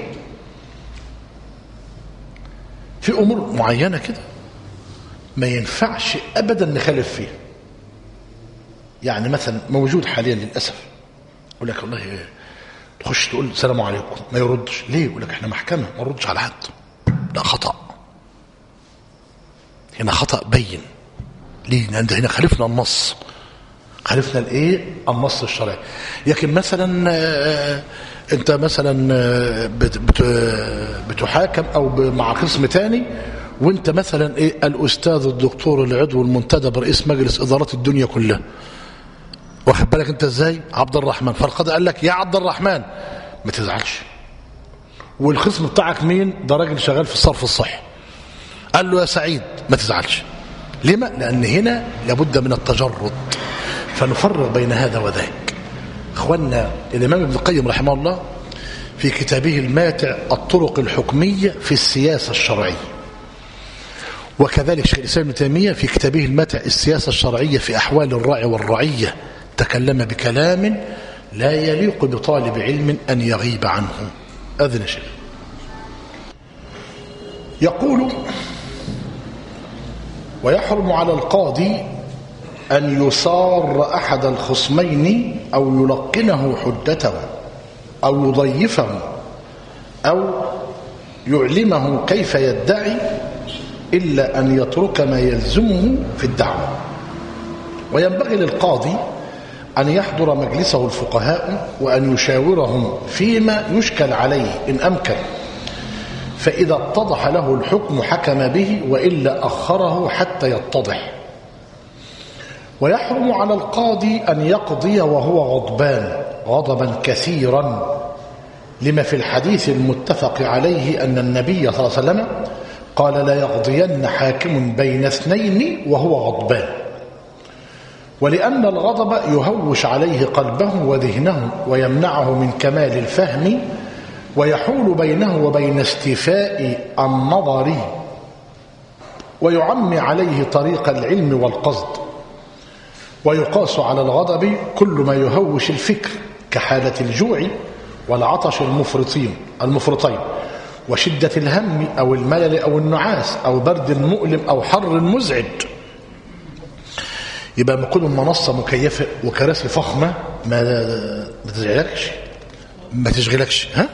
في أمور معينة كده ما ينفعش أبدا نخالف فيها. يعني مثلا موجود حاليا للأسف يقول لك والله تخش تقول السلام عليكم ما يردش، ليه؟ يقول لك احنا محكمة ما نردش على حد. لا، خطأ، هنا خطأ بين. ليه؟ لأن هنا خالفنا النص، خالفنا الايه؟ النص الشرعي. لكن مثلا انت مثلا بتحاكم او مع خصم تاني وانت مثلا ايه الاستاذ الدكتور العضو المنتدب رئيس مجلس ادارات الدنيا كلها، واخد بالك انت ازاي؟ عبد الرحمن، فالقاضي قال لك يا عبد الرحمن ما تزعلش، والخصم بتاعك مين؟ ده راجل شغال في الصرف الصحي، قال له يا سعيد ما تزعلش. لما؟ لان هنا لابد من التجرد، فنفرق بين هذا وذاك. اخوانا، الامام ابن القيم رحمه الله في كتابه الماتع الطرق الحكمية في السياسة الشرعية، وكذلك شيخ الإسلام ابن تيمية في كتابه الماتع السياسة الشرعية في أحوال الراعي والرعية تكلم بكلام لا يليق بطالب علم أن يغيب عنه. أذن شيخ يقول: ويحرم على القاضي أن يصار أحد الخصمين أو يلقنه حجته أو يضيفه أو يعلمه كيف يدعي إلا أن يترك ما يلزمه في الدعوة. وينبغي للقاضي أن يحضر مجلسه الفقهاء وأن يشاورهم فيما يشكل عليه إن أمكن، فإذا اتضح له الحكم حكم به وإلا أخره حتى يتضح. ويحرم على القاضي أن يقضي وهو غضبان غضبا كثيرا، لما في الحديث المتفق عليه أن النبي صلى الله عليه وسلم قال: لا يقضين حاكم بين اثنين وهو غضبان. ولأن الغضب يهوش عليه قلبه وذهنه ويمنعه من كمال الفهم ويحول بينه وبين استيفاء النظر ويعمي عليه طريق العلم والقصد. ويقاس على الغضب كل ما يهوش الفكر كحالة الجوع والعطش المفرطين المفرطين وشدة الهم أو الملل أو النعاس أو برد مؤلم أو حر مزعج. يبقى ما كل منصة مكيفة وكراسي فخمة ما ما تشغلكش ما تشغلكش ها؟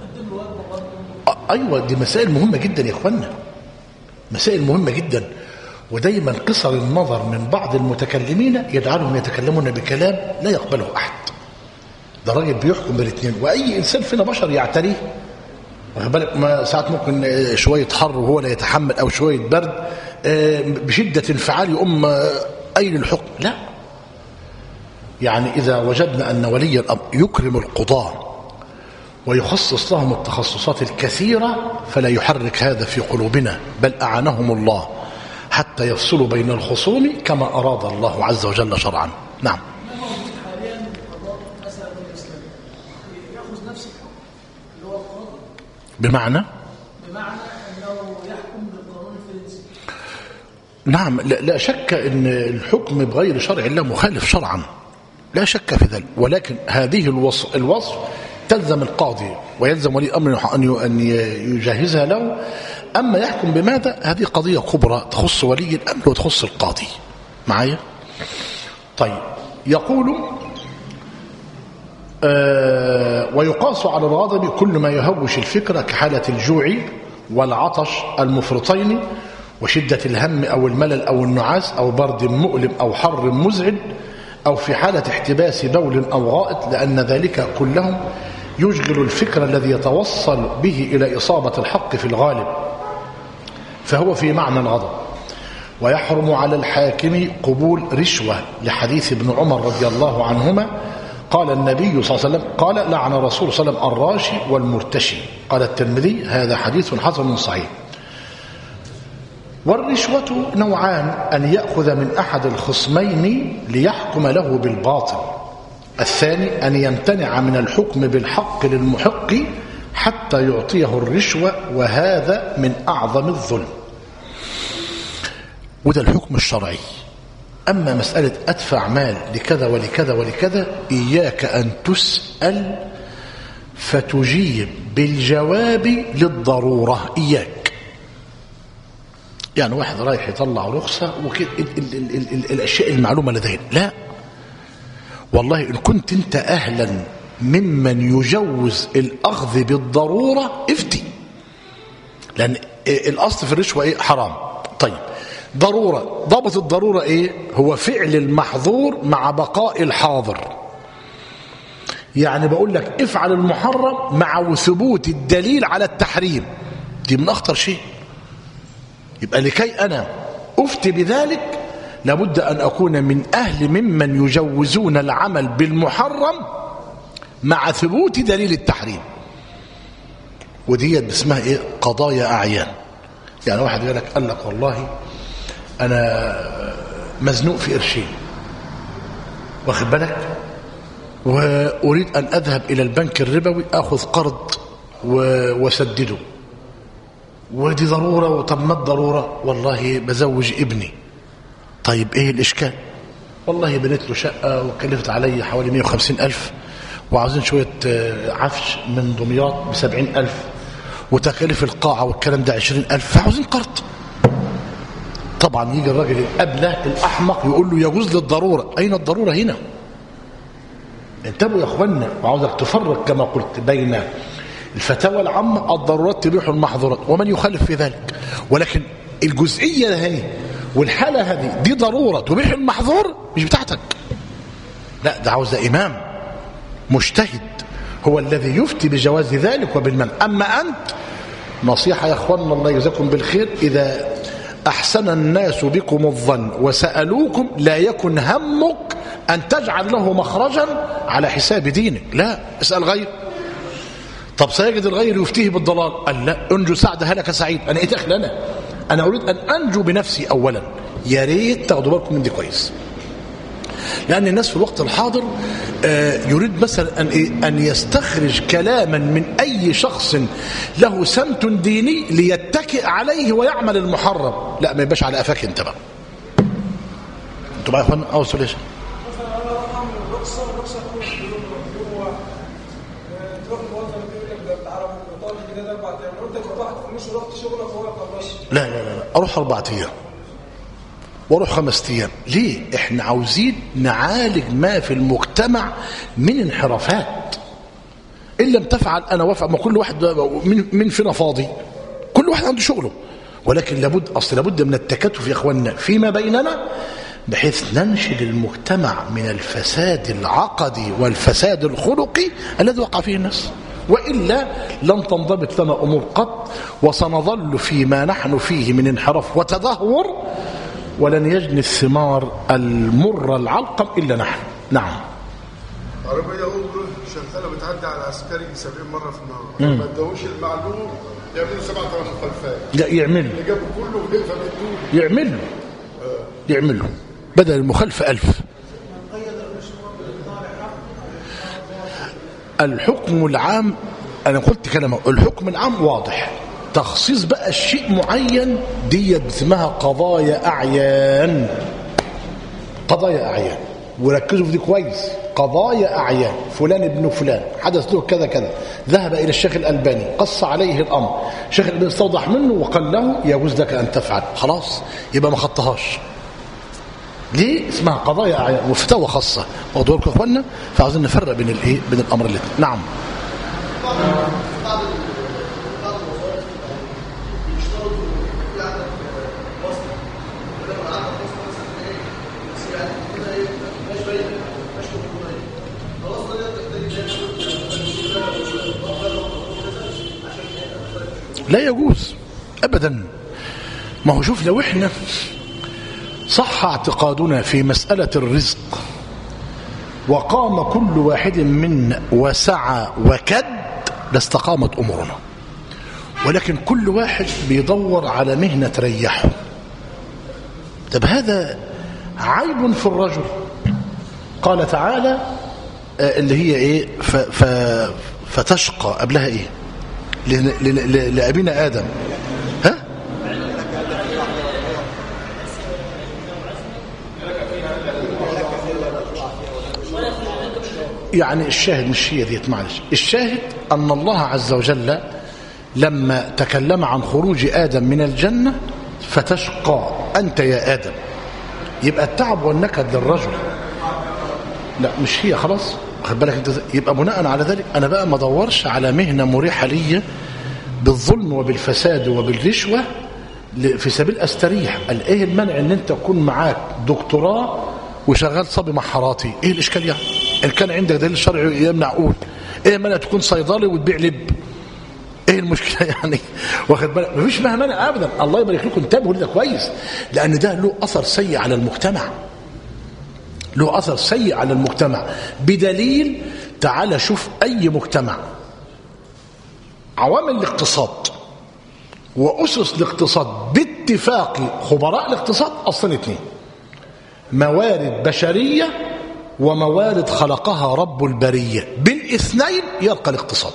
أيوة، دي مسائل مهمة جدا يا إخوانا، مسائل مهمة جدا. ودايما قصر النظر من بعض المتكلمين يجعلهم يتكلمون بكلام لا يقبله أحد. ده راجل بيحكم بالاثنين، وأي إنسان فينا بشر يعتريه، واخد بالك؟ ما ساعات ممكن شوية حر وهو لا يتحمل أو شوية برد بشدة انفعال يقوم أين الحكم. لا، يعني إذا وجدنا أن ولي الأمر يكرم القضاة ويخصص لهم التخصصات الكثيرة فلا يحرك هذا في قلوبنا، بل أعانهم الله حتى يفصلوا بين الخصوم كما أراد الله عز وجل شرعا. نعم. بمعنى بمعنى أنه يحكم بالقانون الفرنسي. نعم، لا, لا شك أن الحكم بغير شرع الله مخالف شرعا، لا شك في ذلك، ولكن هذه الوصف, الوصف تلزم القاضي ويلزم ولي الأمر أن يجهزها له. أما يحكم بماذا؟ هذه قضية كبرى تخص ولي الأمر وتخص القاضي. معايا؟ طيب، يقول آه ويقاس على الغضب كل ما يهوش الفكرة كحالة الجوع والعطش المفرطين وشدة الهم أو الملل أو النعاس أو برد مؤلم أو حر مزعج أو في حالة احتباس بول أو غائط، لأن ذلك كلهم يشغل الفكر الذي يتوصل به إلى إصابة الحق في الغالب، فهو في معنى الغضب. ويحرم على الحاكم قبول رشوة لحديث ابن عمر رضي الله عنهما قال النبي صلى الله عليه وسلم قال: لعن الرسول صلى الله عليه وسلم الراشي والمرتشي. قال الترمذي: هذا حديث حسن صحيح. والرشوة نوعان: أن يأخذ من أحد الخصمين ليحكم له بالباطل، الثاني أن يمتنع من الحكم بالحق للمحق حتى يعطيه الرشوة، وهذا من أعظم الظلم. وده الحكم الشرعي. أما مسألة أدفع مال لكذا ولكذا ولكذا، إياك أن تسأل فتجيب بالجواب للضرورة. إياك يعني واحد رايح يطلع رخصة وكده الأشياء المعلومة لدينا، لا والله إن كنت أنت أهلا ممن يجوز الأخذ بالضرورة افتي، لأن الأصل في الرشوة إيه؟ حرام. طيب ضرورة، ضابط الضرورة إيه؟ هو فعل المحظور مع بقاء الحاضر. يعني بقول لك افعل المحرم مع ثبوت الدليل على التحريم، دي من أخطر شيء. يبقى لكي أنا أفتي بذلك لابد أن أكون من أهل ممن يجوزون العمل بالمحرم مع ثبوت دليل التحريم. ودي اسمها إيه؟ قضايا أعيان. يعني واحد يقول لك قال لك والله أنا مزنوق في قرشين، واخد بالك، وأريد أن أذهب إلى البنك الربوي أخذ قرض وسدده، ودي ضرورة. وطب ما الضرورة؟ والله بزوج ابني. طيب إيه الإشكال؟ والله بنيت له شقة وكلفت علي حوالي مئة وخمسين ألف، وعاوزين شوية عفش من دمياط بسبعين ألف، وتكاليف القاعة والكلام ده عشرين ألف، فعاوزين قرض. طبعا يجي الراجل الأبله الأحمق يقول له يجوز للضرورة. أين الضرورة هنا؟ انتبهوا يا أخوانا، وعاوزك تفرق كما قلت بين الفتاوى العامة الضرورات تبيح المحظورات ومن يخالف في ذلك، ولكن الجزئية هذه والحالة هذه دي ضرورة تبيح المحظور مش بتاعتك، لا ده عاوز إمام مجتهد هو الذي يفتي بجواز ذلك وبالمنع. أما أنت نصيحة يا أخوانا الله يجزاكم بالخير، إذا أحسن الناس بكم الظن وسألوكم لا يكن همك أن تجعل له مخرجا على حساب دينك، لا اسأل غير. طب سيجد الغير يفتيه بالضلال، قال لا انجو سعد هلك سعيد. أنا إيه دخل أنا؟ أنا أريد أن أنجو بنفسي أولا. يا ريت تاخدوا بالكم من دي كويس، لأن الناس في الوقت الحاضر يريد مثلا أن, إيه؟ أن يستخرج كلاما من أي شخص له سمت ديني ليتكئ عليه ويعمل المحرم. لا ما يبقاش على أفاك انت بقى. انتوا بقى يا اخوانا أو سوليش لا لا لا أروح أربعة أيام واروح خمسة ايام. ليه؟ احنا عاوزين نعالج ما في المجتمع من انحرافات. ان لم تفعل انا وافق، ما كل واحد من, من فينا فاضي، كل واحد عنده شغله، ولكن لابد اصل لابد من التكاتف يا اخواننا فيما بيننا بحيث ننشد المجتمع من الفساد العقدي والفساد الخلقي الذي وقع فيه الناس، وإلا لن تنضبط لنا امور قط، وسنظل فيما نحن فيه من انحراف وتدهور، ولن يجني الثمار المرة العلقم إلا نحن. نعم. عربية أوبر شغالة بتعدي على عسكري سبعين مرة في النهار، ما ادوش المعلوم يعملوا سبعة ثمان مخالفات. لا يعمل اللي جابوا كله ولقفة بالدول يعمل له آه. يعمل له بدل المخالفة ألف. الحكم العام أنا قلت كلمة، الحكم العام واضح، تخصيص بقى الشيء معين دي اسمها قضايا أعيان. قضايا أعيان، وركزوا في دي كويس. قضايا أعيان، فلان ابن فلان حدث له كذا كذا، ذهب إلى الشيخ الألباني قص عليه الأمر، الشيخ الألباني استوضح منه وقال له يجوز لك أن تفعل، خلاص يبقى ما خطهاش. ليه؟ اسمها قضايا أعيان وفتاوى خاصة. واخدوا بالكم يا اخوانا؟ فعاوزين نفرق بين الايه؟ بين الأمر الاثنين. نعم. لا يجوز أبدا. ما هو شوف، لو احنا صح اعتقادنا في مسألة الرزق وقام كل واحد منا وسعى وكد لاستقامت أمورنا، ولكن كل واحد بيدور على مهنة تريحه. طب هذا عيب في الرجل. قال تعالى اللي هي ايه ف ف فتشقى قبلها ايه لأبينا آدم. ها يعني الشاهد مش هي ديت، معلش. الشاهد أن الله عز وجل لما تكلم عن خروج آدم من الجنة فتشقى أنت يا آدم، يبقى التعب والنكد للرجل، لا مش هي، خلاص خد بالك انت. يبقى بناء على ذلك انا بقى ما ادورش على مهنه مريحه لي بالظلم وبالفساد وبالرشوه في سبيل استريح. قال ايه المنع ان انت تكون معاك دكتوراه وشغال صبي محاراتي؟ ايه الاشكال يعني؟ ان كان عندك دليل شرعي يمنع قول. ايه المنع تكون صيدلي وتبيع لب؟ ايه المشكله يعني؟ واخد بالك مفيش مانع ابدا. الله يبارك لكم، انتبهوا لده كويس، لان ده له اثر سيء على المجتمع، له أثر سيء على المجتمع. بدليل تعال شوف أي مجتمع عوامل الاقتصاد وأسس الاقتصاد باتفاق خبراء الاقتصاد أصلا اثنين: موارد بشرية وموارد خلقها رب البرية، بالاثنين يرقى الاقتصاد.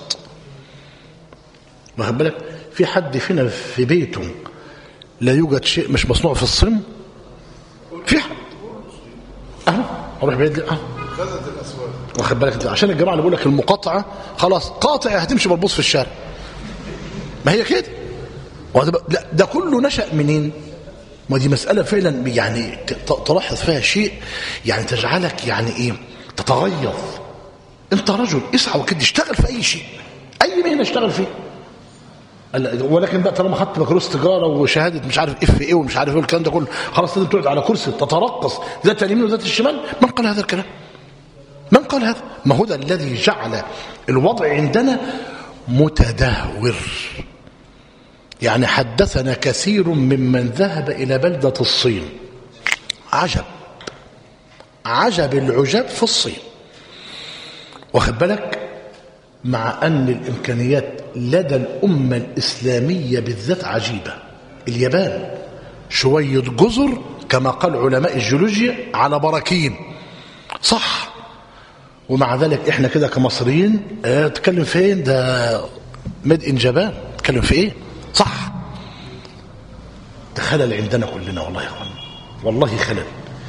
واخد بالك؟ في حد فينا في بيته لا يوجد شيء مش مصنوع في الصين؟ في حد اهو اروح بعيد اه غزت الاسواق. واخد بالك انت؟ عشان الجماعه اللي بيقول لك المقاطعه خلاص قاطع هتمشي بالبوص في الشارع، ما هي كده. لا ده كله نشأ منين؟ ما دي مساله فعلا يعني تلاحظ فيها شيء يعني تجعلك يعني ايه تتغيظ. انت رجل اسعى وكده اشتغل في اي شيء، اي مهنه اشتغل فيه، ولكن بقى طالما خدت بكالوريوس تجاره وشهاده مش عارف اف ايه ومش عارف ايه والكلام ده كله، خلاص لازم تقعد على كرسي تترقص ذات اليمين وذات الشمال. من قال هذا الكلام؟ من قال هذا؟ ما هو ده الذي جعل الوضع عندنا متدهور. يعني حدثنا كثير ممن ذهب الى بلده الصين، عجب عجب العجاب في الصين. واخد بالك؟ مع أن الإمكانيات لدى الأمة الإسلامية بالذات عجيبة. اليابان شوية جزر كما قال علماء الجيولوجيا على براكين، صح، ومع ذلك إحنا كده كمصريين اه تتكلم فين؟ ده ميد إن جابان، تتكلم في إيه؟ صح. ده خلل عندنا كلنا والله يا أخوان، والله خلل.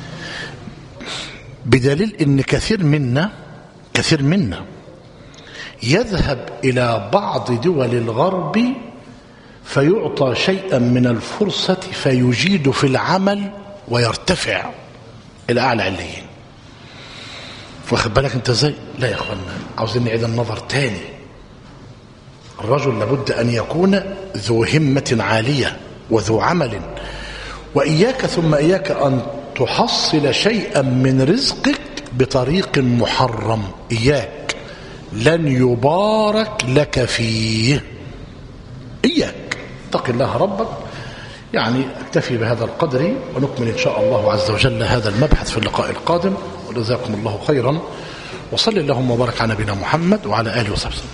بدليل إن كثير منا كثير منا يذهب إلى بعض دول الغرب فيعطى شيئا من الفرصة فيجيد في العمل ويرتفع إلى أعلى عليين. واخد بالك أنت ازاي؟ لا يا أخوانا، عاوزين نعيد النظر تاني. الرجل لابد أن يكون ذو همة عالية وذو عمل، وإياك ثم إياك أن تحصل شيئا من رزقك بطريق محرم. إياك، لن يبارك لك فيه. إياك اتق الله ربك. يعني اكتفي بهذا القدر ونكمل إن شاء الله عز وجل هذا المبحث في اللقاء القادم، وجزاكم الله خيرا، وصلى اللهم وبارك على نبينا محمد وعلى آله وصحبه.